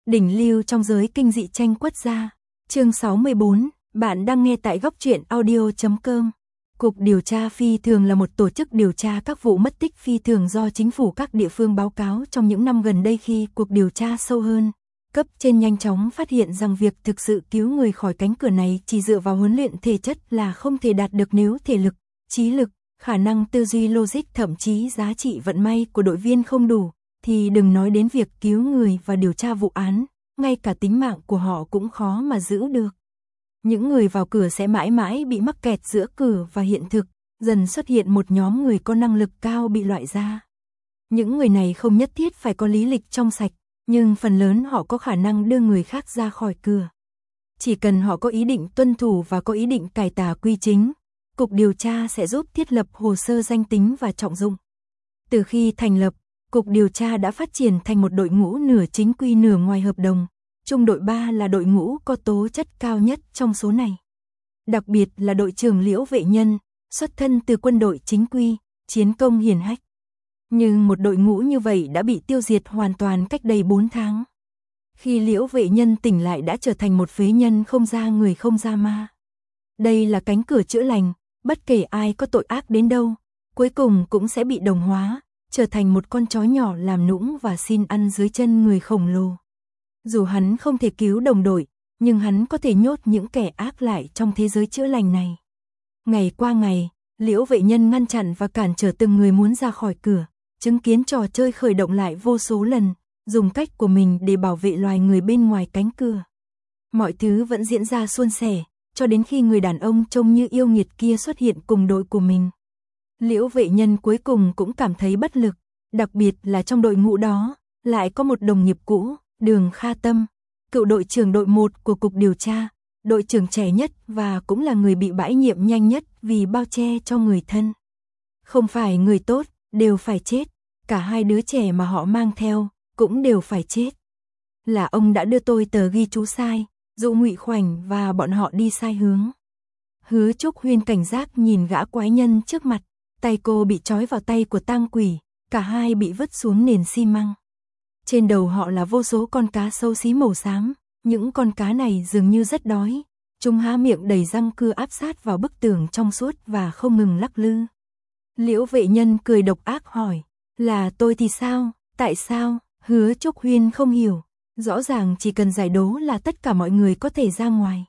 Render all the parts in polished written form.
Đỉnh lưu trong giới kinh dị tranh quất gia. Chương 64, bạn đang nghe tại góc truyện audio.com. Cục điều tra phi thường là một tổ chức điều tra các vụ mất tích phi thường do chính phủ các địa phương báo cáo trong những năm gần đây. Khi cuộc điều tra sâu hơn, cấp trên nhanh chóng phát hiện rằng việc thực sự cứu người khỏi cánh cửa này chỉ dựa vào huấn luyện thể chất là không thể đạt được nếu thể lực, trí lực, khả năng tư duy logic thậm chí giá trị vận may của đội viên không đủ, thì đừng nói đến việc cứu người và điều tra vụ án, ngay cả tính mạng của họ cũng khó mà giữ được. Những người vào cửa sẽ mãi mãi bị mắc kẹt giữa cửa và hiện thực, dần xuất hiện một nhóm người có năng lực cao bị loại ra. Những người này không nhất thiết phải có lý lịch trong sạch, nhưng phần lớn họ có khả năng đưa người khác ra khỏi cửa. Chỉ cần họ có ý định tuân thủ và có ý định cải tà quy chính, Cục điều tra sẽ giúp thiết lập hồ sơ danh tính và trọng dụng. Từ khi thành lập, Cục điều tra đã phát triển thành một đội ngũ nửa chính quy nửa ngoài hợp đồng. Trung đội 3 là đội ngũ có tố chất cao nhất trong số này. Đặc biệt là đội trưởng Liễu Vệ Nhân, xuất thân từ quân đội chính quy, chiến công hiển hách. Nhưng một đội ngũ như vậy đã bị tiêu diệt hoàn toàn cách đây 4 tháng. Khi Liễu Vệ Nhân tỉnh lại đã trở thành một phế nhân không ra người không ra ma. Đây là cánh cửa chữa lành, bất kể ai có tội ác đến đâu, cuối cùng cũng sẽ bị đồng hóa, trở thành một con chó nhỏ làm nũng và xin ăn dưới chân người khổng lồ. Dù hắn không thể cứu đồng đội, nhưng hắn có thể nhốt những kẻ ác lại trong thế giới chữa lành này. Ngày qua ngày, Liễu Vệ Nhân ngăn chặn và cản trở từng người muốn ra khỏi cửa, chứng kiến trò chơi khởi động lại vô số lần, dùng cách của mình để bảo vệ loài người bên ngoài cánh cửa. Mọi thứ vẫn diễn ra suôn sẻ, cho đến khi người đàn ông trông như yêu nghiệt kia xuất hiện cùng đội của mình. Liễu Vệ Nhân cuối cùng cũng cảm thấy bất lực, đặc biệt là trong đội ngũ đó, lại có một đồng nghiệp cũ, Đường Kha Tâm, cựu đội trưởng đội 1 của Cục điều tra, đội trưởng trẻ nhất và cũng là người bị bãi nhiệm nhanh nhất vì bao che cho người thân. Không phải người tốt, đều phải chết, cả hai đứa trẻ mà họ mang theo, cũng đều phải chết. Là ông đã đưa tôi tờ ghi chú sai, dụ Ngụy Khoảnh và bọn họ đi sai hướng. Hứa Trúc Huyên cảnh giác nhìn gã quái nhân trước mặt, tay cô bị trói vào tay của tang quỷ, cả hai bị vứt xuống nền xi măng. Trên đầu họ là vô số con cá xấu xí màu xám, những con cá này dường như rất đói, chúng há miệng đầy răng cưa áp sát vào bức tường trong suốt và không ngừng lắc lư. Liễu Vệ Nhân cười độc ác hỏi, là tôi thì sao, tại sao? Hứa Trúc Huyên không hiểu, rõ ràng chỉ cần giải đố là tất cả mọi người có thể ra ngoài.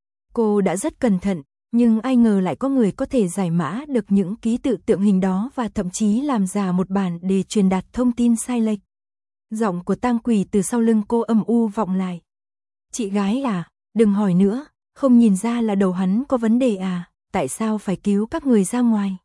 Cô đã rất cẩn thận, nhưng ai ngờ lại có người có thể giải mã được những ký tự tượng hình đó và thậm chí làm giả một bản để truyền đạt thông tin sai lệch. Giọng của tang quỷ từ sau lưng cô âm u vọng lại. Chị gái à, đừng hỏi nữa, không nhìn ra là đầu hắn có vấn đề à, tại sao phải cứu các người ra ngoài?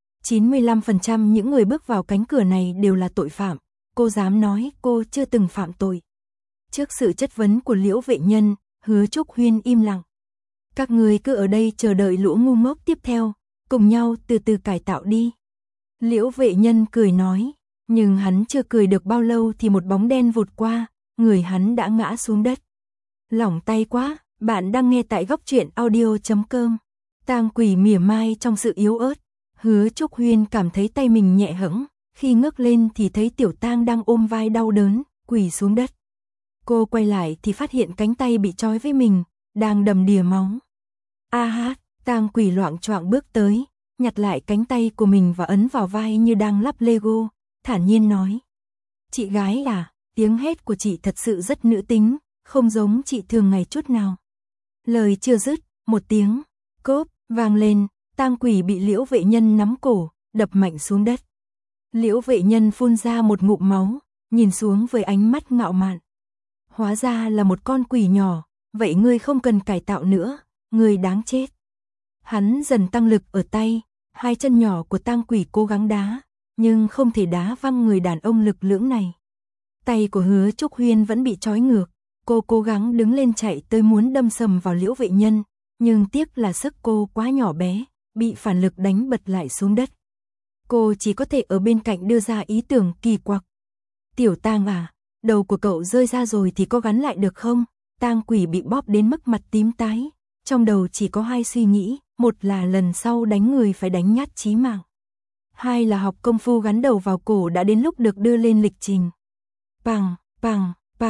95% những người bước vào cánh cửa này đều là tội phạm, cô dám nói cô chưa từng phạm tội. Trước sự chất vấn của Liễu Vệ Nhân, Hứa Trúc Huyên im lặng. Các người cứ ở đây chờ đợi lũ ngu ngốc tiếp theo, cùng nhau từ từ cải tạo đi. Liễu Vệ Nhân cười nói, nhưng hắn chưa cười được bao lâu thì một bóng đen vụt qua, người hắn đã ngã xuống đất. Lỏng tay quá, bạn đang nghe tại góc truyện audio.com. Tang quỷ mỉa mai trong sự yếu ớt, Hứa Trúc Huyên cảm thấy tay mình nhẹ hẫng, khi ngước lên thì thấy Tiểu Tang đang ôm vai đau đớn, quỳ xuống đất. Cô quay lại thì phát hiện cánh tay bị trói với mình, đang đầm đìa máu. A hát, tang quỷ loạng choạng bước tới, nhặt lại cánh tay của mình và ấn vào vai như đang lắp Lego, thản nhiên nói. Chị gái à, tiếng hét của chị thật sự rất nữ tính, không giống chị thường ngày chút nào. Lời chưa dứt, một tiếng, cốp, vang lên, tang quỷ bị Liễu Vệ Nhân nắm cổ, đập mạnh xuống đất. Liễu Vệ Nhân phun ra một ngụm máu, nhìn xuống với ánh mắt ngạo mạn. Hóa ra là một con quỷ nhỏ, vậy ngươi không cần cải tạo nữa, ngươi đáng chết. Hắn dần tăng lực ở tay, hai chân nhỏ của tang quỷ cố gắng đá, nhưng không thể đá văng người đàn ông lực lưỡng này. Tay của Hứa Trúc Huyên vẫn bị trói ngược, cô cố gắng đứng lên chạy tới muốn đâm sầm vào Liễu Vệ Nhân, nhưng tiếc là sức cô quá nhỏ bé, bị phản lực đánh bật lại xuống đất. Cô chỉ có thể ở bên cạnh đưa ra ý tưởng kỳ quặc. Tiểu Tang à, đầu của cậu rơi ra rồi thì có gắn lại được không? Tang quỷ bị bóp đến mức mặt tím tái, trong đầu chỉ có hai suy nghĩ, một là lần sau đánh người phải đánh nhát chí mạng. Hai là học công phu gắn đầu vào cổ đã đến lúc được đưa lên lịch trình. Bằng, bằng, bằng,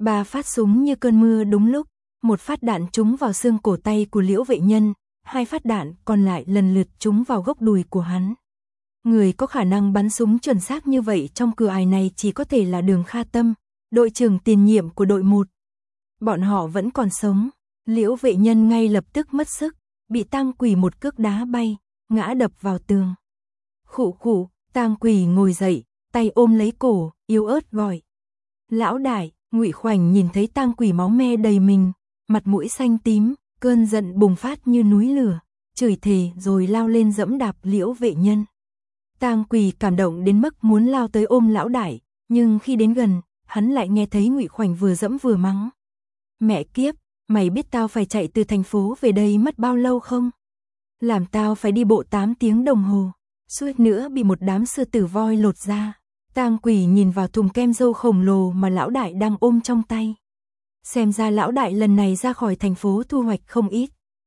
3 phát súng như cơn mưa đúng lúc, 1 phát đạn trúng vào xương cổ tay của Liễu Vệ Nhân, 2 phát đạn còn lại lần lượt trúng vào gốc đùi của hắn. Người có khả năng bắn súng chuẩn xác như vậy trong cửa ải này chỉ có thể là Đường Kha Tâm, đội trưởng tiền nhiệm của đội 1. Bọn họ vẫn còn sống. Liễu Vệ Nhân ngay lập tức mất sức, bị Tang Quỷ một cước đá bay, ngã đập vào tường. Khụ khụ, Tang Quỷ ngồi dậy, tay ôm lấy cổ, yếu ớt gọi. Lão đại. Ngụy Khoảnh nhìn thấy Tang Quỷ máu me đầy mình, mặt mũi xanh tím, cơn giận bùng phát như núi lửa, chửi thề rồi lao lên giẫm đạp Liễu Vệ Nhân. Tang Quỷ cảm động đến mức muốn lao tới ôm lão đại, nhưng khi đến gần, hắn lại nghe thấy Ngụy Khoảnh vừa giẫm vừa mắng. Mẹ kiếp, mày biết tao phải chạy từ thành phố về đây mất bao lâu không? Làm tao phải đi bộ 8 tiếng đồng hồ, suýt nữa bị một đám sư tử voi lột da. Tang Quỷ nhìn vào thùng kem dâu khổng lồ mà lão đại đang ôm trong tay. Xem ra lão đại lần này ra khỏi thành phố thu hoạch không ít.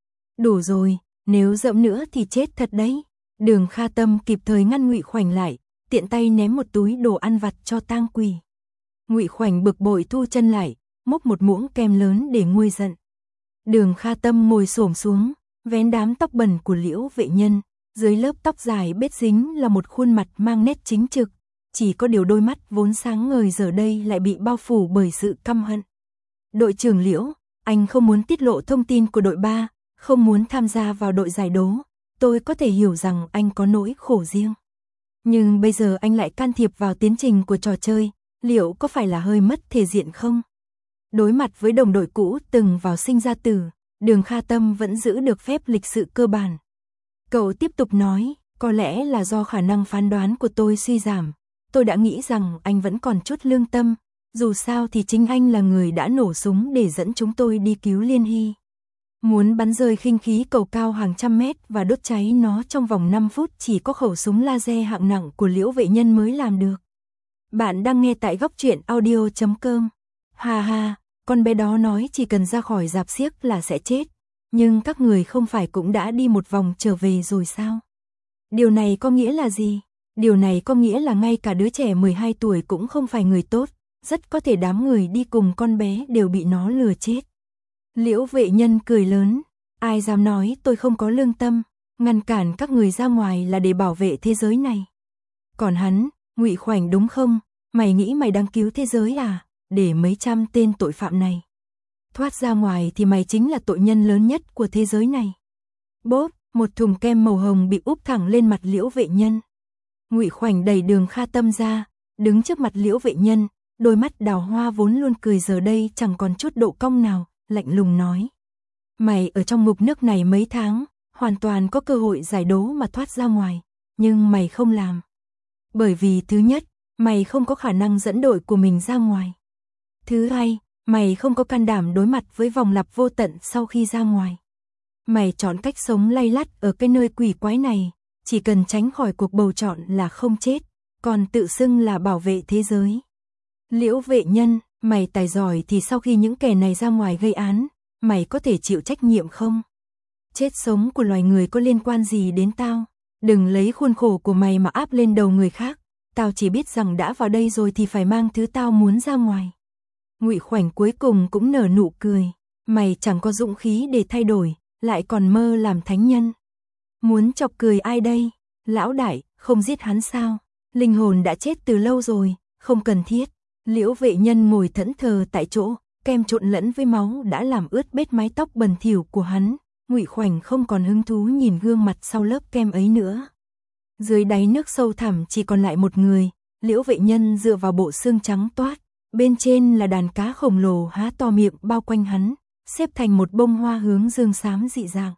Đủ rồi, nếu dẫm nữa thì chết thật đấy. Đường Kha Tâm kịp thời ngăn Ngụy Khoảnh lại, tiện tay ném một túi đồ ăn vặt cho Tang Quỷ. Ngụy Khoảnh bực bội thu chân lại, múc một muỗng kem lớn để nguôi giận. Đường Kha Tâm ngồi xổm xuống, vén đám tóc bẩn của Liễu Vệ Nhân, dưới lớp tóc dài bết dính là một khuôn mặt mang nét chính trực. Chỉ có điều đôi mắt vốn sáng ngời giờ đây lại bị bao phủ bởi sự căm hận. Đội trưởng Liễu, anh không muốn tiết lộ thông tin của đội 3, không muốn tham gia vào đội giải đố. Tôi có thể hiểu rằng anh có nỗi khổ riêng. Nhưng bây giờ anh lại can thiệp vào tiến trình của trò chơi, liệu có phải là hơi mất thể diện không? Đối mặt với đồng đội cũ từng vào sinh ra tử, Đường Kha Tâm vẫn giữ được phép lịch sự cơ bản. Cậu tiếp tục nói, có lẽ là do khả năng phán đoán của tôi suy giảm. Tôi đã nghĩ rằng anh vẫn còn chút lương tâm, dù sao thì chính anh là người đã nổ súng để dẫn chúng tôi đi cứu Liên Hy. Muốn bắn rơi khinh khí cầu cao hàng trăm mét và đốt cháy nó trong vòng 5 phút chỉ có khẩu súng laser hạng nặng của Liễu Vệ Nhân mới làm được. Bạn đang nghe tại góc truyện audio.com. Ha ha, con bé đó nói chỉ cần ra khỏi rạp xiếc là sẽ chết, nhưng các người không phải cũng đã đi một vòng trở về rồi sao? Điều này có nghĩa là gì? Điều này có nghĩa là ngay cả đứa trẻ 12 tuổi cũng không phải người tốt, rất có thể đám người đi cùng con bé đều bị nó lừa chết. Liễu Vệ Nhân cười lớn, ai dám nói tôi không có lương tâm, ngăn cản các người ra ngoài là để bảo vệ thế giới này. Còn hắn, Ngụy Khoảnh đúng không? Mày nghĩ mày đang cứu thế giới à? Để mấy trăm tên tội phạm này thoát ra ngoài thì mày chính là tội nhân lớn nhất của thế giới này. Bốp, một thùng kem màu hồng bị úp thẳng lên mặt Liễu Vệ Nhân. Ngụy Khoảnh đẩy Đường Kha Tâm ra, đứng trước mặt Liễu Vệ Nhân, đôi mắt đào hoa vốn luôn cười giờ đây chẳng còn chút độ cong nào, lạnh lùng nói. Mày ở trong ngục nước này mấy tháng, hoàn toàn có cơ hội giải đố mà thoát ra ngoài, nhưng mày không làm. Bởi vì thứ nhất, mày không có khả năng dẫn đội của mình ra ngoài. Thứ hai, mày không có can đảm đối mặt với vòng lặp vô tận sau khi ra ngoài. Mày chọn cách sống lay lắt ở cái nơi quỷ quái này, chỉ cần tránh khỏi cuộc bầu chọn là không chết, còn tự xưng là bảo vệ thế giới. Liễu Vệ Nhân, mày tài giỏi thì sau khi những kẻ này ra ngoài gây án, mày có thể chịu trách nhiệm không? Chết sống của loài người có liên quan gì đến tao? Đừng lấy khuôn khổ của mày mà áp lên đầu người khác, tao chỉ biết rằng đã vào đây rồi thì phải mang thứ tao muốn ra ngoài. Ngụy Khoảnh cuối cùng cũng nở nụ cười, mày chẳng có dũng khí để thay đổi, lại còn mơ làm thánh nhân. Muốn chọc cười ai đây? Lão đại, không giết hắn sao? Linh hồn đã chết từ lâu rồi, không cần thiết. Liễu Vệ Nhân ngồi thẫn thờ tại chỗ, kem trộn lẫn với máu đã làm ướt bết mái tóc bẩn thỉu của hắn. Ngụy Khoảnh không còn hứng thú nhìn gương mặt sau lớp kem ấy nữa. Dưới đáy nước sâu thẳm chỉ còn lại một người, Liễu Vệ Nhân dựa vào bộ xương trắng toát, bên trên là đàn cá khổng lồ há to miệng bao quanh hắn, xếp thành một bông hoa hướng dương xám dị dạng.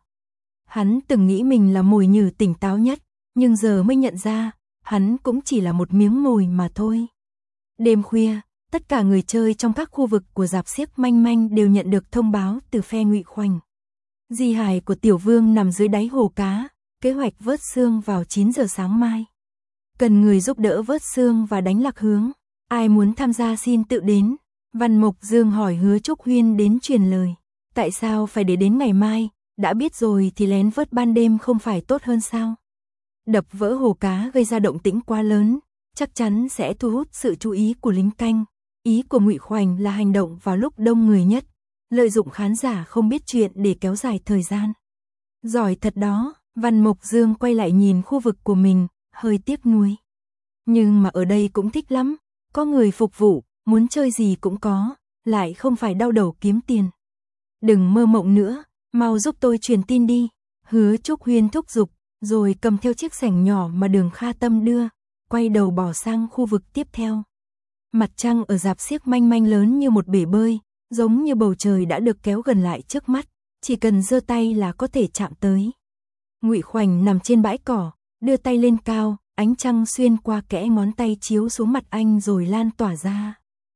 Hắn từng nghĩ mình là mồi nhử tỉnh táo nhất, nhưng giờ mới nhận ra, hắn cũng chỉ là một miếng mồi mà thôi. Đêm khuya, tất cả người chơi trong các khu vực của rạp xiếc manh manh đều nhận được thông báo từ phe Ngụy Khoảnh. Di hài của Tiểu Vương nằm dưới đáy hồ cá, kế hoạch vớt xương vào 9 giờ sáng mai. Cần người giúp đỡ vớt xương và đánh lạc hướng. Ai muốn tham gia xin tự đến. Văn Mộc Dương hỏi Hứa Trúc Huyên đến truyền lời. Tại sao phải để đến ngày mai, đã biết rồi thì lén vớt ban đêm không phải tốt hơn sao? Đập vỡ hồ cá gây ra động tĩnh quá lớn, chắc chắn sẽ thu hút sự chú ý của lính canh. Ý của Ngụy Khoành là hành động vào lúc đông người nhất, lợi dụng khán giả không biết chuyện để kéo dài thời gian. Giỏi thật đó, Văn Mộc Dương quay lại nhìn khu vực của mình, hơi tiếc nuối. Nhưng mà ở đây cũng thích lắm, có người phục vụ, muốn chơi gì cũng có, lại không phải đau đầu kiếm tiền. Đừng mơ mộng nữa, mau giúp tôi truyền tin đi, Hứa Trúc Huyên thúc giục, rồi cầm theo chiếc sảnh nhỏ mà Đường Kha Tâm đưa, quay đầu bỏ sang khu vực tiếp theo. Mặt trăng ở rạp xiếc manh manh lớn như một bể bơi, giống như bầu trời đã được kéo gần lại trước mắt, chỉ cần giơ tay là có thể chạm tới. Ngụy Khoành nằm trên bãi cỏ, đưa tay lên cao, ánh trăng xuyên qua kẽ ngón tay chiếu xuống mặt anh rồi lan tỏa ra.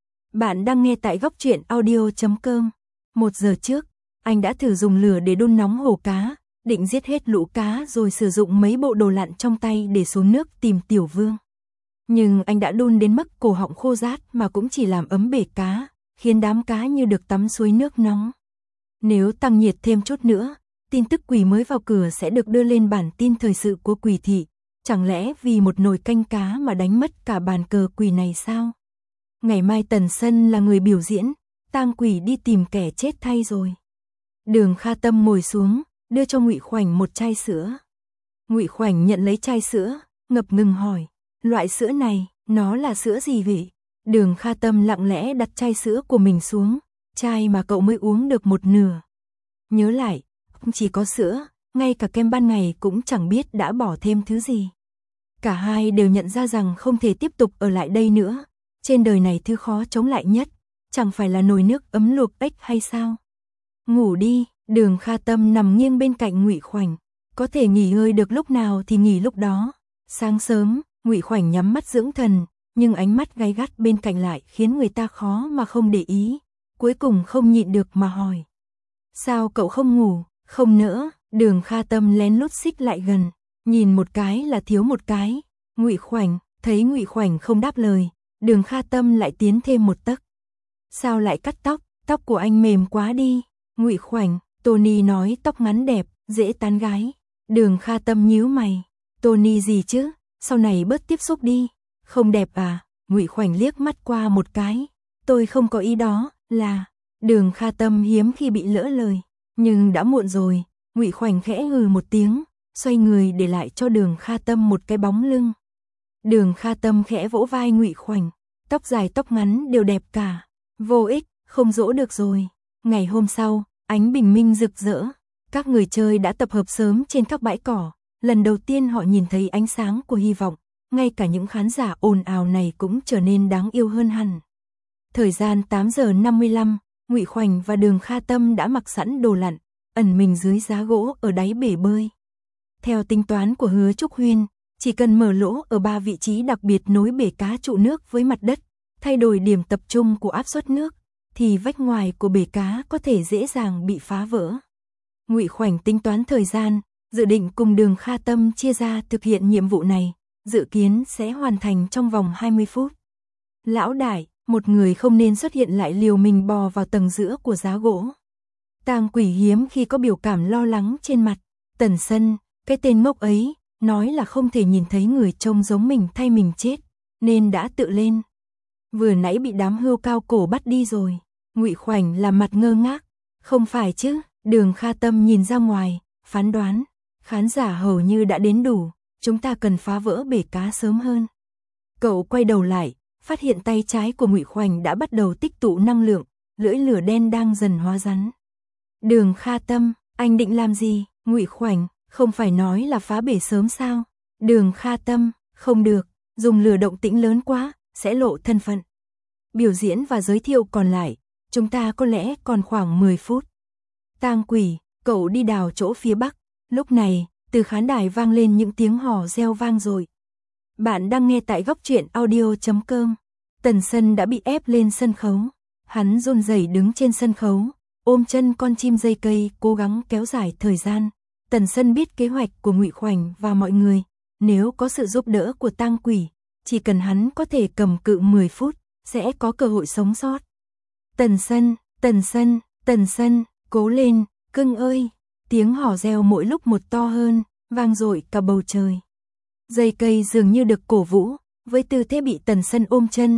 Bạn đang nghe tại góc truyện audio.com. 1 giờ trước, anh đã thử dùng lửa để đun nóng hồ cá, định giết hết lũ cá rồi sử dụng mấy bộ đồ lặn trong tay để xuống nước tìm Tiểu Vương. Nhưng anh đã đun đến mức cổ họng khô rát mà cũng chỉ làm ấm bể cá, khiến đám cá như được tắm suối nước nóng. Nếu tăng nhiệt thêm chút nữa, tin tức quỷ mới vào cửa sẽ được đưa lên bản tin thời sự của Quỷ thị. Chẳng lẽ vì một nồi canh cá mà đánh mất cả bàn cờ quỷ này sao? Ngày mai Tần Sân là người biểu diễn, tang quỷ đi tìm kẻ chết thay rồi. Đường Kha Tâm ngồi xuống, đưa cho Ngụy Khoành một chai sữa. Ngụy Khoành nhận lấy chai sữa, ngập ngừng hỏi, loại sữa này, nó là sữa gì vậy? Đường Kha Tâm lặng lẽ đặt chai sữa của mình xuống, chai mà cậu mới uống được một nửa. Nhớ lại, không chỉ có sữa, ngay cả kem ban ngày cũng chẳng biết đã bỏ thêm thứ gì. Cả hai đều nhận ra rằng không thể tiếp tục ở lại đây nữa. Trên đời này thứ khó chống lại nhất, chẳng phải là nồi nước ấm luộc ếch hay sao? Ngủ đi, Đường Kha Tâm nằm nghiêng bên cạnh Ngụy Khoành, có thể nghỉ ngơi được lúc nào thì nghỉ lúc đó. Sáng sớm, Ngụy Khoành nhắm mắt dưỡng thần, nhưng ánh mắt gay gắt bên cạnh lại khiến người ta khó mà không để ý. Cuối cùng không nhịn được mà hỏi, sao cậu không ngủ? Không nỡ. Đường Kha Tâm lén lút xích lại gần, nhìn một cái là thiếu một cái. Ngụy Khoành, thấy Ngụy Khoành không đáp lời, Đường Kha Tâm lại tiến thêm một tấc. Sao lại cắt tóc? Tóc của anh mềm quá đi. Ngụy Khoành, Tony nói tóc ngắn đẹp, dễ tán gái. Đường Kha Tâm nhíu mày, Tony gì chứ, sau này bớt tiếp xúc đi. Không đẹp à? Ngụy Khoành liếc mắt qua một cái. Tôi không có ý đó, là... Đường Kha Tâm hiếm khi bị lỡ lời, nhưng đã muộn rồi. Ngụy Khoành khẽ hừ một tiếng, xoay người để lại cho Đường Kha Tâm một cái bóng lưng. Đường Kha Tâm khẽ vỗ vai Ngụy Khoành, tóc dài tóc ngắn đều đẹp cả. Vô ích, không dỗ được rồi. Ngày hôm sau, ánh bình minh rực rỡ, các người chơi đã tập hợp sớm trên các bãi cỏ. Lần đầu tiên họ nhìn thấy ánh sáng của hy vọng, ngay cả những khán giả ồn ào này cũng trở nên đáng yêu hơn hẳn. Thời gian 8 giờ 55, Ngụy Khoành và Đường Kha Tâm đã mặc sẵn đồ lặn, ẩn mình dưới giá gỗ ở đáy bể bơi. Theo tính toán của Hứa Trúc Huyên, chỉ cần mở lỗ ở 3 vị trí đặc biệt nối bể cá trụ nước với mặt đất, thay đổi điểm tập trung của áp suất nước, thì vách ngoài của bể cá có thể dễ dàng bị phá vỡ. Ngụy Khoành tính toán thời gian, dự định cùng Đường Kha Tâm chia ra thực hiện nhiệm vụ này, dự kiến sẽ hoàn thành trong vòng 20 phút. Lão đại, một người không nên xuất hiện lại liều mình bò vào tầng giữa của giá gỗ. Tang Quỷ hiếm khi có biểu cảm lo lắng trên mặt. Tần Sân, cái tên ngốc ấy, nói là không thể nhìn thấy người trông giống mình thay mình chết, nên đã tự lên. Vừa nãy bị đám hươu cao cổ bắt đi rồi. Ngụy Khoành làm mặt ngơ ngác. Không phải chứ? Đường Kha Tâm nhìn ra ngoài, phán đoán, khán giả hầu như đã đến đủ, chúng ta cần phá vỡ bể cá sớm hơn. Cậu quay đầu lại, phát hiện tay trái của Ngụy Khoành đã bắt đầu tích tụ năng lượng, lưỡi lửa đen đang dần hóa rắn. Đường Kha Tâm, anh định làm gì? Ngụy Khoành, không phải nói là phá bể sớm sao? Đường Kha Tâm, không được, dùng lửa động tĩnh lớn quá, sẽ lộ thân phận. Biểu diễn và giới thiệu còn lại, chúng ta có lẽ còn khoảng 10 phút. Tang Quỷ, cậu đi đào chỗ phía bắc. Lúc này, từ khán đài vang lên những tiếng hò reo vang dội. Bạn đang nghe tại góc truyện audio.com. Tần Sân đã bị ép lên sân khấu. Hắn run rẩy đứng trên sân khấu, ôm chân con chim dây cây, cố gắng kéo dài thời gian. Tần Sân biết kế hoạch của Ngụy Khoành và mọi người, nếu có sự giúp đỡ của Tang Quỷ, chỉ cần hắn có thể cầm cự 10 phút, sẽ có cơ hội sống sót. Tần Sân, Tần Sân, Tần Sân, cố lên, cưng ơi. Tiếng hò reo mỗi lúc một to hơn, vang dội cả bầu trời. Dây cây dường như được cổ vũ, với tư thế bị Tần Sân ôm chân,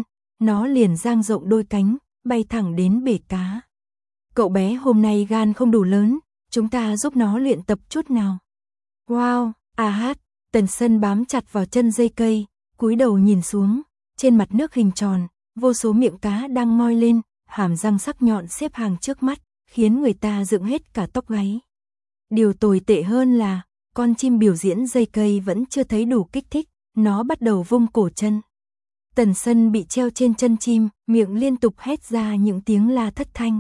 nó liền dang rộng đôi cánh, bay thẳng đến bể cá. Cậu bé hôm nay gan không đủ lớn, chúng ta giúp nó luyện tập chút nào. Wow, hát, Tần Sân bám chặt vào chân dây cây, cúi đầu nhìn xuống, trên mặt nước hình tròn, vô số miệng cá đang ngoi lên, hàm răng sắc nhọn xếp hàng trước mắt, khiến người ta dựng hết cả tóc gáy. Điều tồi tệ hơn là, con chim biểu diễn dây cây vẫn chưa thấy đủ kích thích, nó bắt đầu vung cổ chân. Tần Sân bị treo trên chân chim, miệng liên tục hét ra những tiếng la thất thanh.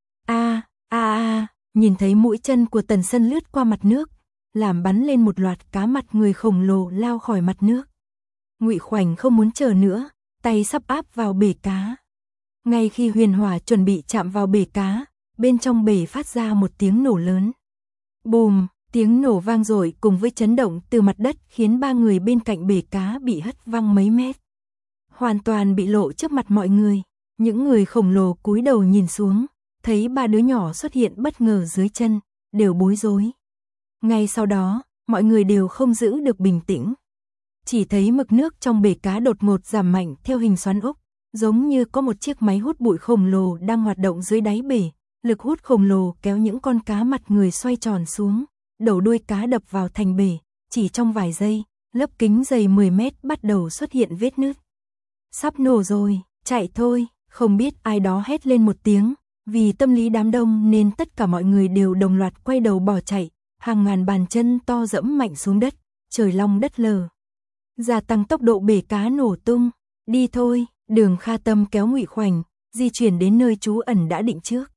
Nhìn thấy mũi chân của Tần Sân lướt qua mặt nước, làm bắn lên một loạt cá mặt người khổng lồ lao khỏi mặt nước. Ngụy Khoảnh không muốn chờ nữa, tay sắp áp vào bể cá. Ngay khi huyền hỏa chuẩn bị chạm vào bể cá, bên trong bể phát ra một tiếng nổ lớn. Bùm, tiếng nổ vang dội cùng với chấn động từ mặt đất khiến ba người bên cạnh bể cá bị hất văng mấy mét. Hoàn toàn bị lộ trước mặt mọi người, những người khổng lồ cúi đầu nhìn xuống, thấy ba đứa nhỏ xuất hiện bất ngờ dưới chân, đều bối rối. Ngay sau đó, mọi người đều không giữ được bình tĩnh. Chỉ thấy mực nước trong bể cá đột ngột giảm mạnh theo hình xoắn ốc, giống như có một chiếc máy hút bụi khổng lồ đang hoạt động dưới đáy bể. Lực hút khổng lồ kéo những con cá mặt người xoay tròn xuống, đầu đuôi cá đập vào thành bể, chỉ trong vài giây, lớp kính dày 10 mét bắt đầu xuất hiện vết nứt. Sắp nổ rồi, chạy thôi, không biết ai đó hét lên một tiếng, vì tâm lý đám đông nên tất cả mọi người đều đồng loạt quay đầu bỏ chạy, hàng ngàn bàn chân to dẫm mạnh xuống đất, trời long đất lở. Gia tăng tốc độ bể cá nổ tung, đi thôi, Đường Kha Tâm kéo Ngụy Khoảnh, di chuyển đến nơi trú ẩn đã định trước.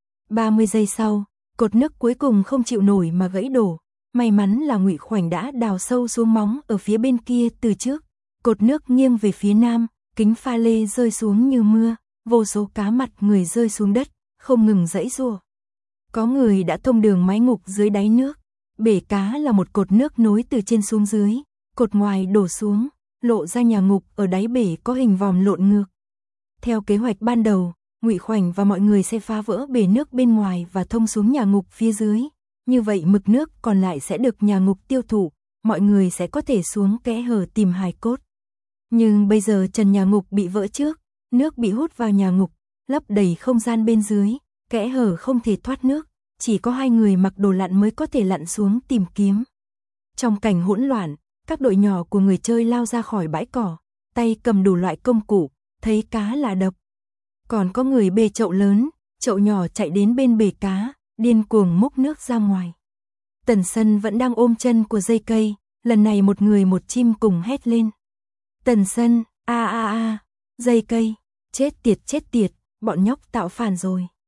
30 giây sau, cột nước cuối cùng không chịu nổi mà gãy đổ, may mắn là Ngụy Khoảnh đã đào sâu xuống móng ở phía bên kia từ trước. Cột nước nghiêng về phía nam, kính pha lê rơi xuống như mưa, vô số cá mặt người rơi xuống đất, không ngừng giãy giụa. Có người đã thông đường mái ngục dưới đáy nước, bể cá là một cột nước nối từ trên xuống dưới, cột ngoài đổ xuống, lộ ra nhà ngục ở đáy bể có hình vòm lộn ngược. Theo kế hoạch ban đầu, Ngụy Khoảnh và mọi người sẽ phá vỡ bể nước bên ngoài và thông xuống nhà ngục phía dưới, như vậy mực nước còn lại sẽ được nhà ngục tiêu thụ, mọi người sẽ có thể xuống kẽ hở tìm hài cốt. Nhưng bây giờ trần nhà ngục bị vỡ trước, nước bị hút vào nhà ngục, lấp đầy không gian bên dưới, kẽ hở không thể thoát nước, chỉ có 2 người mặc đồ lặn mới có thể lặn xuống tìm kiếm. Trong cảnh hỗn loạn, các đội nhỏ của người chơi lao ra khỏi bãi cỏ, tay cầm đủ loại công cụ, thấy cá là độc. Còn có người bê chậu lớn, chậu nhỏ chạy đến bên bể cá, điên cuồng múc nước ra ngoài. Tần Sân vẫn đang ôm chân của dây cây, lần này một người một chim cùng hét lên. Tần Sân, dây cây, chết tiệt, bọn nhóc tạo phản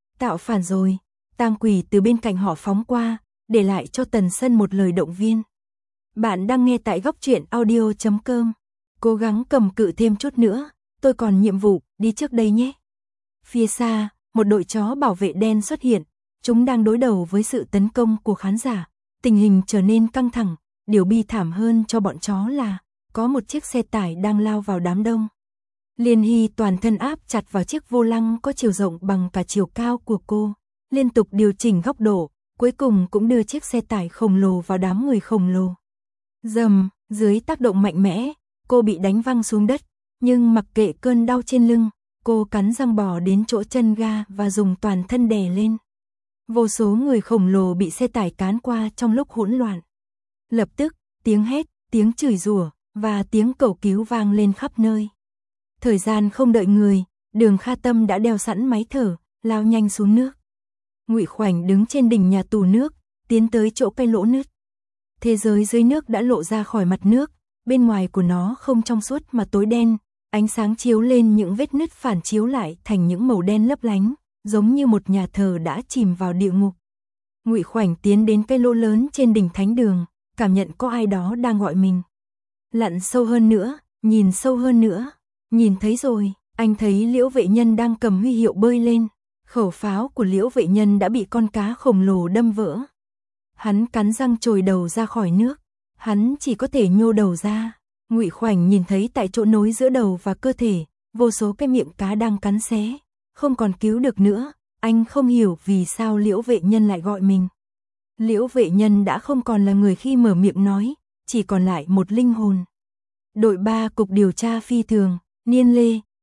rồi. Tang Quỷ từ bên cạnh họ phóng qua, để lại cho Tần Sân một lời động viên. Bạn đang nghe tại góc truyện audio.com. Cố gắng cầm cự thêm chút nữa, tôi còn nhiệm vụ, đi trước đây nhé. Phía xa, một đội chó bảo vệ đen xuất hiện, chúng đang đối đầu với sự tấn công của khán giả. Tình hình trở nên căng thẳng, điều bi thảm hơn cho bọn chó là có một chiếc xe tải đang lao vào đám đông. Liên Hy toàn thân áp chặt vào chiếc vô lăng có chiều rộng bằng cả chiều cao của cô, liên tục điều chỉnh góc độ, cuối cùng cũng đưa chiếc xe tải khổng lồ vào đám người khổng lồ. Dầm, dưới tác động mạnh mẽ, cô bị đánh văng xuống đất, nhưng mặc kệ cơn đau trên lưng, cô cắn răng bò đến chỗ chân ga và dùng toàn thân đè lên. Vô số người khổng lồ bị xe tải cán qua trong lúc hỗn loạn. Lập tức, tiếng hét, tiếng chửi rủa và tiếng cầu cứu vang lên khắp nơi. Thời gian không đợi người, Đường Kha Tâm đã đeo sẵn máy thở, lao nhanh xuống nước. Ngụy Khoảnh đứng trên đỉnh nhà tù nước, tiến tới chỗ cái lỗ nứt. Thế giới dưới nước đã lộ ra khỏi mặt nước, bên ngoài của nó không trong suốt mà tối đen, ánh sáng chiếu lên những vết nứt phản chiếu lại thành những màu đen lấp lánh, giống như một nhà thờ đã chìm vào địa ngục. Ngụy Khoảnh tiến đến cái lỗ lớn trên đỉnh thánh đường, cảm nhận có ai đó đang gọi mình. Lặn sâu hơn nữa, nhìn sâu hơn nữa. Nhìn thấy rồi, anh thấy Liễu Vệ Nhân đang cầm huy hiệu bơi lên. Khẩu pháo của Liễu Vệ Nhân đã bị con cá khổng lồ đâm vỡ. Hắn cắn răng trồi đầu ra khỏi nước, hắn chỉ có thể nhô đầu ra. Ngụy Khoảnh nhìn thấy tại chỗ nối giữa đầu và cơ thể, vô số cái miệng cá đang cắn xé, không còn cứu được nữa. Anh không hiểu vì sao Liễu Vệ Nhân lại gọi mình. Liễu Vệ Nhân đã không còn là người khi mở miệng nói, chỉ còn lại một linh hồn. Đội 3 Cục Điều tra Phi Thường, Niên Lê,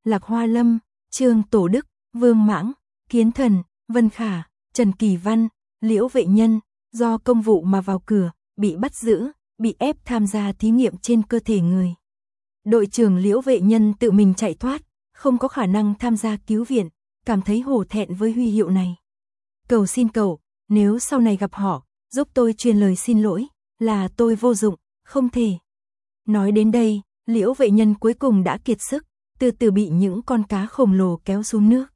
Lạc Hoa Lâm, Trương Tổ Đức, Vương Mãng, Kiến Thần, Vân Khả, Trần Kỳ Văn, Liễu Vệ Nhân, do công vụ mà vào cửa, bị bắt giữ, bị ép tham gia thí nghiệm trên cơ thể người. Đội trưởng Liễu Vệ Nhân tự mình chạy thoát, không có khả năng tham gia cứu viện, cảm thấy hổ thẹn với huy hiệu này. Cầu xin cậu, nếu sau này gặp họ, giúp tôi truyền lời xin lỗi, là tôi vô dụng, không thể. Nói đến đây, Liễu Vệ Nhân cuối cùng đã kiệt sức, từ từ bị những con cá khổng lồ kéo xuống nước.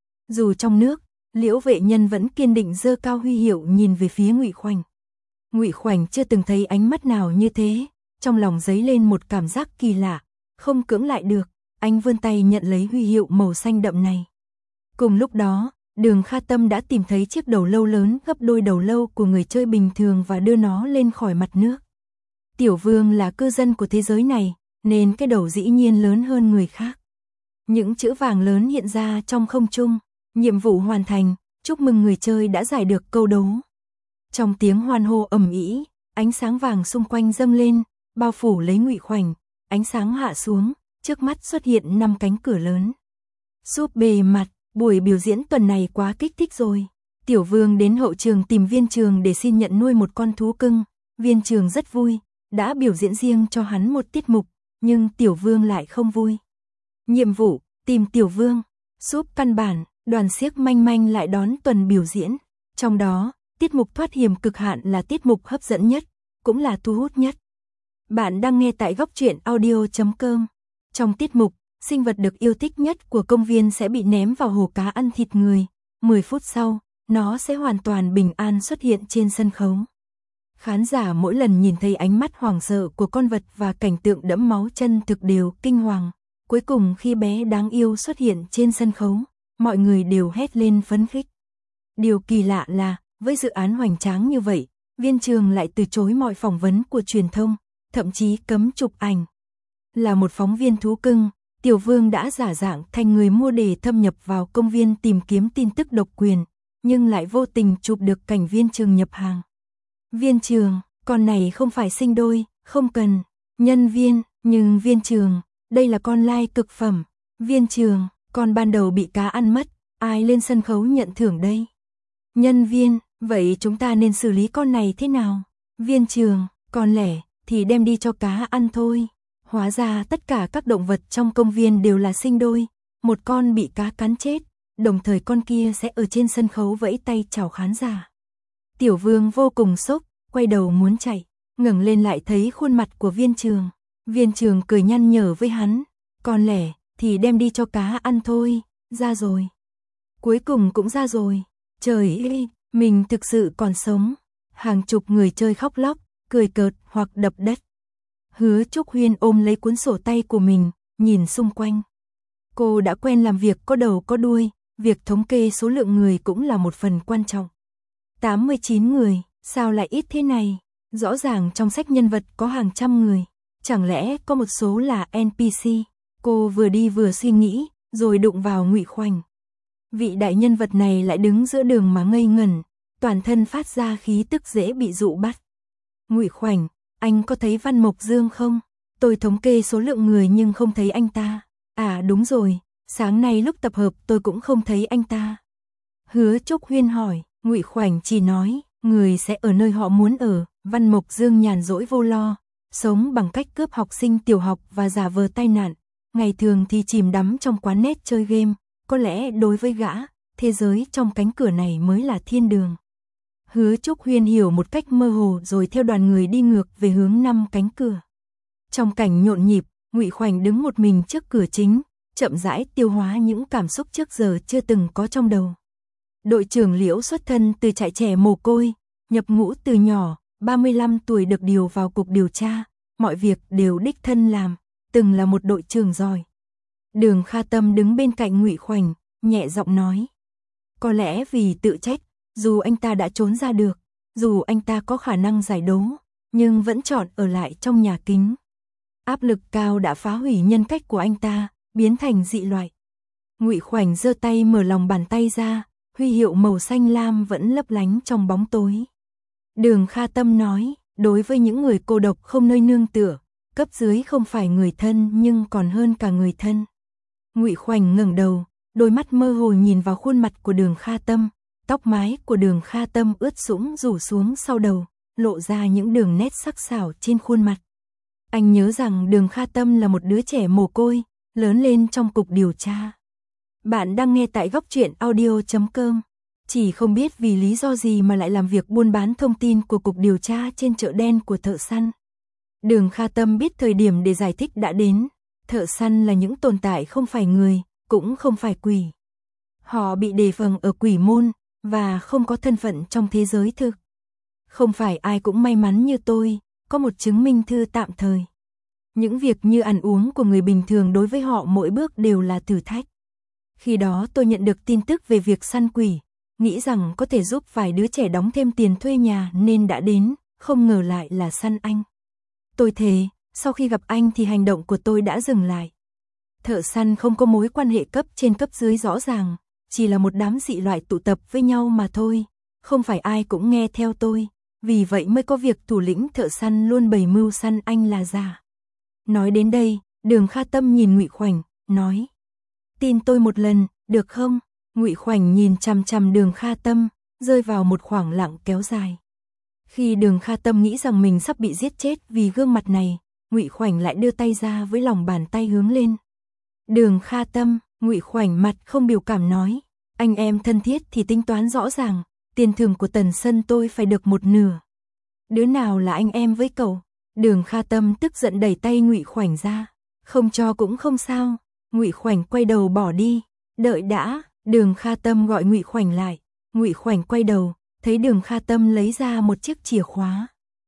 Dù trong nước, Liễu Vệ Nhân vẫn kiên định giơ cao huy hiệu nhìn về phía Ngụy Khoảnh. Ngụy Khoảnh chưa từng thấy ánh mắt nào như thế, trong lòng dấy lên một cảm giác kỳ lạ, không cưỡng lại được, anh vươn tay nhận lấy huy hiệu màu xanh đậm này. Cùng lúc đó, Đường Kha Tâm đã tìm thấy chiếc đầu lâu lớn gấp đôi đầu lâu của người chơi bình thường và đưa nó lên khỏi mặt nước. Tiểu Vương là cư dân của thế giới này, nên cái đầu dĩ nhiên lớn hơn người khác. Những chữ vàng lớn hiện ra trong không trung, nhiệm vụ hoàn thành, chúc mừng người chơi đã giải được câu đố. Trong tiếng hoan hô ầm ĩ, ánh sáng vàng xung quanh dâng lên, bao phủ lấy Ngụy Khoảnh, ánh sáng hạ xuống, trước mắt xuất hiện 5 cánh cửa lớn. Súp bề mặt, buổi biểu diễn tuần này quá kích thích rồi. Tiểu Vương đến hậu trường tìm Viên Trường để xin nhận nuôi một con thú cưng. Viên Trường rất vui, đã biểu diễn riêng cho hắn một tiết mục, nhưng Tiểu Vương lại không vui. Nhiệm vụ, tìm Tiểu Vương. Súp căn bản, đoàn xiếc manh manh lại đón tuần biểu diễn. Trong đó, tiết mục thoát hiểm cực hạn là tiết mục hấp dẫn nhất, cũng là thu hút nhất. Bạn đang nghe tại góc truyện audio.com. Trong tiết mục, sinh vật được yêu thích nhất của công viên sẽ bị ném vào hồ cá ăn thịt người. 10 phút sau, nó sẽ hoàn toàn bình an xuất hiện trên sân khấu. Khán giả mỗi lần nhìn thấy ánh mắt hoảng sợ của con vật và cảnh tượng đẫm máu chân thực đều kinh hoàng. Cuối cùng khi bé đáng yêu xuất hiện trên sân khấu, mọi người đều hét lên phấn khích. Điều kỳ lạ là, với dự án hoành tráng như vậy, Viên Trường lại từ chối mọi phỏng vấn của truyền thông, thậm chí cấm chụp ảnh. Là một phóng viên thú cưng, Tiểu Vương đã giả dạng thành người mua để thâm nhập vào công viên tìm kiếm tin tức độc quyền, nhưng lại vô tình chụp được cảnh Viên Trường nhập hàng. Viên Trường, con này không phải sinh đôi, không cần. Nhân viên, nhưng Viên Trường, đây là con lai cực phẩm. Viên Trường, con ban đầu bị cá ăn mất, ai lên sân khấu nhận thưởng đây? Nhân viên, vậy chúng ta nên xử lý con này thế nào? Viên Trường, con lẻ, thì đem đi cho cá ăn thôi. Hóa ra tất cả các động vật trong công viên đều là sinh đôi, một con bị cá cắn chết, đồng thời con kia sẽ ở trên sân khấu vẫy tay chào khán giả. Tiểu Vương vô cùng sốc, quay đầu muốn chạy, ngẩng lên lại thấy khuôn mặt của Viên Trường. Viên Trường cười nhăn nhở với hắn, con lẻ, thì đem đi cho cá ăn thôi, ra rồi. Cuối cùng cũng ra rồi, trời ơi, mình thực sự còn sống. Hàng chục người chơi khóc lóc, cười cợt hoặc đập đất. Hứa Trúc Huyên ôm lấy cuốn sổ tay của mình, nhìn xung quanh. Cô đã quen làm việc có đầu có đuôi, việc thống kê số lượng người cũng là một phần quan trọng. 89 người, sao lại ít thế này? Rõ ràng trong sách nhân vật có hàng trăm người, chẳng lẽ có một số là NPC? Cô vừa đi vừa suy nghĩ, rồi đụng vào Ngụy Khoảnh. Vị đại nhân vật này lại đứng giữa đường mà ngây ngẩn, toàn thân phát ra khí tức dễ bị dụ bắt. Ngụy Khoảnh, anh có thấy Văn Mộc Dương không? Tôi thống kê số lượng người nhưng không thấy anh ta. À đúng rồi, sáng nay lúc tập hợp tôi cũng không thấy anh ta. Hứa Trúc Huyên hỏi, Ngụy Khoảnh chỉ nói, người sẽ ở nơi họ muốn ở. Văn Mộc Dương nhàn rỗi vô lo, sống bằng cách cướp học sinh tiểu học và giả vờ tai nạn. Ngày thường thì chìm đắm trong quán net chơi game, có lẽ đối với gã, thế giới trong cánh cửa này mới là thiên đường. Hứa Trúc Huyên hiểu một cách mơ hồ rồi theo đoàn người đi ngược về hướng 5 cánh cửa. Trong cảnh nhộn nhịp, Ngụy Khoảnh đứng một mình trước cửa chính, chậm rãi tiêu hóa những cảm xúc trước giờ chưa từng có trong đầu. Đội trưởng Liễu xuất thân từ trại trẻ mồ côi, nhập ngũ từ nhỏ, 35 tuổi được điều vào cục điều tra, mọi việc đều đích thân làm, từng là một đội trưởng giỏi. Đường Kha Tâm đứng bên cạnh Ngụy Khoảnh, nhẹ giọng nói. Có lẽ vì tự trách, dù anh ta đã trốn ra được, dù anh ta có khả năng giải đố, nhưng vẫn chọn ở lại trong nhà kính. Áp lực cao đã phá hủy nhân cách của anh ta, biến thành dị loại. Ngụy Khoảnh giơ tay mở lòng bàn tay ra, huy hiệu màu xanh lam vẫn lấp lánh trong bóng tối. Đường Kha Tâm nói, đối với những người cô độc không nơi nương tựa, cấp dưới không phải người thân nhưng còn hơn cả người thân. Ngụy Khoảnh ngẩng đầu, đôi mắt mơ hồ nhìn vào khuôn mặt của Đường Kha Tâm, tóc mái của Đường Kha Tâm ướt sũng rủ xuống sau đầu, lộ ra những đường nét sắc sảo trên khuôn mặt. Anh nhớ rằng Đường Kha Tâm là một đứa trẻ mồ côi, lớn lên trong cục điều tra. Bạn đang nghe tại góc truyện audio.com. Chỉ không biết vì lý do gì mà lại làm việc buôn bán thông tin của cục điều tra trên chợ đen của thợ săn. Đường Kha Tâm biết thời điểm để giải thích đã đến. Thợ săn là những tồn tại không phải người, cũng không phải quỷ. Họ bị đề phòng ở quỷ môn, và không có thân phận trong thế giới thực. Không phải ai cũng may mắn như tôi, có một chứng minh thư tạm thời. Những việc như ăn uống của người bình thường đối với họ mỗi bước đều là thử thách. Khi đó tôi nhận được tin tức về việc săn quỷ, nghĩ rằng có thể giúp vài đứa trẻ đóng thêm tiền thuê nhà nên đã đến, không ngờ lại là săn anh. Tôi thề, sau khi gặp anh thì hành động của tôi đã dừng lại. Thợ săn không có mối quan hệ cấp trên cấp dưới rõ ràng, chỉ là một đám dị loại tụ tập với nhau mà thôi, không phải ai cũng nghe theo tôi, vì vậy mới có việc thủ lĩnh thợ săn luôn bày mưu săn anh là giả. Nói đến đây, Đường Kha Tâm nhìn Ngụy Khoảnh, nói: "Tin tôi một lần, được không?" Ngụy Khoảnh nhìn chằm chằm Đường Kha Tâm, rơi vào một khoảng lặng kéo dài. Khi Đường Kha Tâm nghĩ rằng mình sắp bị giết chết vì gương mặt này, Ngụy Khoảnh lại đưa tay ra với lòng bàn tay hướng lên. "Đường Kha Tâm." Ngụy Khoảnh mặt không biểu cảm nói: "Anh em thân thiết thì tính toán rõ ràng, tiền thưởng của Tần Sân tôi phải được một nửa. Đứa nào là anh em với cậu?" Đường Kha Tâm tức giận đẩy tay Ngụy Khoảnh ra. "Không cho cũng không sao." Ngụy Khoảnh quay đầu bỏ đi. "Đợi đã." Đường Kha Tâm gọi Ngụy Khoảnh lại. Ngụy Khoảnh quay đầu, thấy Đường Kha Tâm lấy ra một chiếc chìa khóa.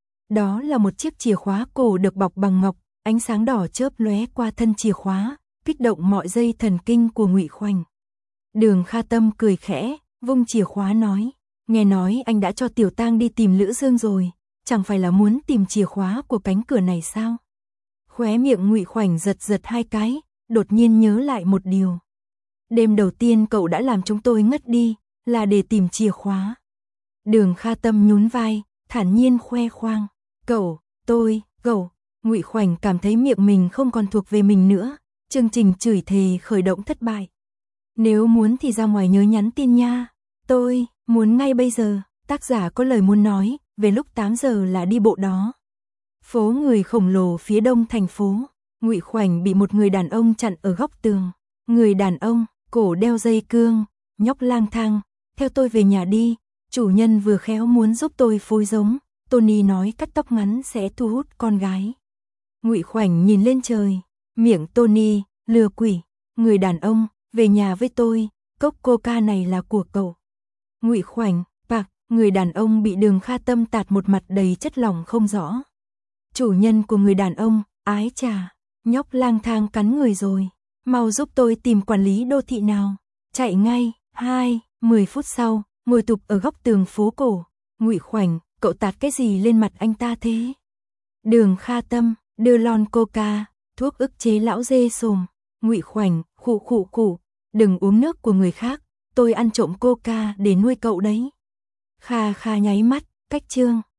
Đó là một chiếc chìa khóa cổ được bọc bằng ngọc, ánh sáng đỏ chớp lóe qua thân chìa khóa, kích động mọi dây thần kinh của Ngụy Khoảnh. Đường Kha Tâm cười khẽ, vung chìa khóa nói: "Nghe nói anh đã cho Tiểu Tang đi tìm Lữ Dương rồi, chẳng phải là muốn tìm chìa khóa của cánh cửa này sao?" Khóe miệng Ngụy Khoảnh giật giật hai cái, đột nhiên nhớ lại một điều. "Đêm đầu tiên cậu đã làm chúng tôi ngất đi, là để tìm chìa khóa." Đường Kha Tâm nhún vai, thản nhiên khoe khoang: "Cậu, tôi, cậu." Ngụy Khoảnh cảm thấy miệng mình không còn thuộc về mình nữa, chương trình chửi thề khởi động thất bại. "Nếu muốn thì ra ngoài nhớ nhắn tin nha. Tôi muốn ngay bây giờ." Tác giả có lời muốn nói, về lúc 8 giờ là đi bộ đó. Phố người khổng lồ phía đông thành phố. Ngụy Khoảnh bị một người đàn ông chặn ở góc tường. Người đàn ông, cổ đeo dây cương, nhóc lang thang: "Theo tôi về nhà đi, chủ nhân vừa khéo muốn giúp tôi phối giống. Tony nói cắt tóc ngắn sẽ thu hút con gái." Ngụy Khoảnh nhìn lên trời, miệng Tony, lừa quỷ. Người đàn ông: "Về nhà với tôi, cốc coca này là của cậu." Ngụy Khoảnh, bạc, người đàn ông bị Đường Kha Tâm tạt một mặt đầy chất lỏng không rõ. Chủ nhân của người đàn ông: "Ái chà, nhóc lang thang cắn người rồi, mau giúp tôi tìm quản lý đô thị nào." Chạy ngay. 10 phút sau, ngồi tụp ở góc tường phố cổ. Ngụy Khoảnh: "Cậu tạt cái gì lên mặt anh ta thế?" Đường Kha Tâm: "Đưa lon coca, thuốc ức chế lão dê sồm." Ngụy Khoảnh: "Khụ khụ khụ, đừng uống nước của người khác, tôi ăn trộm coca để nuôi cậu đấy." Kha Kha nháy mắt, cách chương.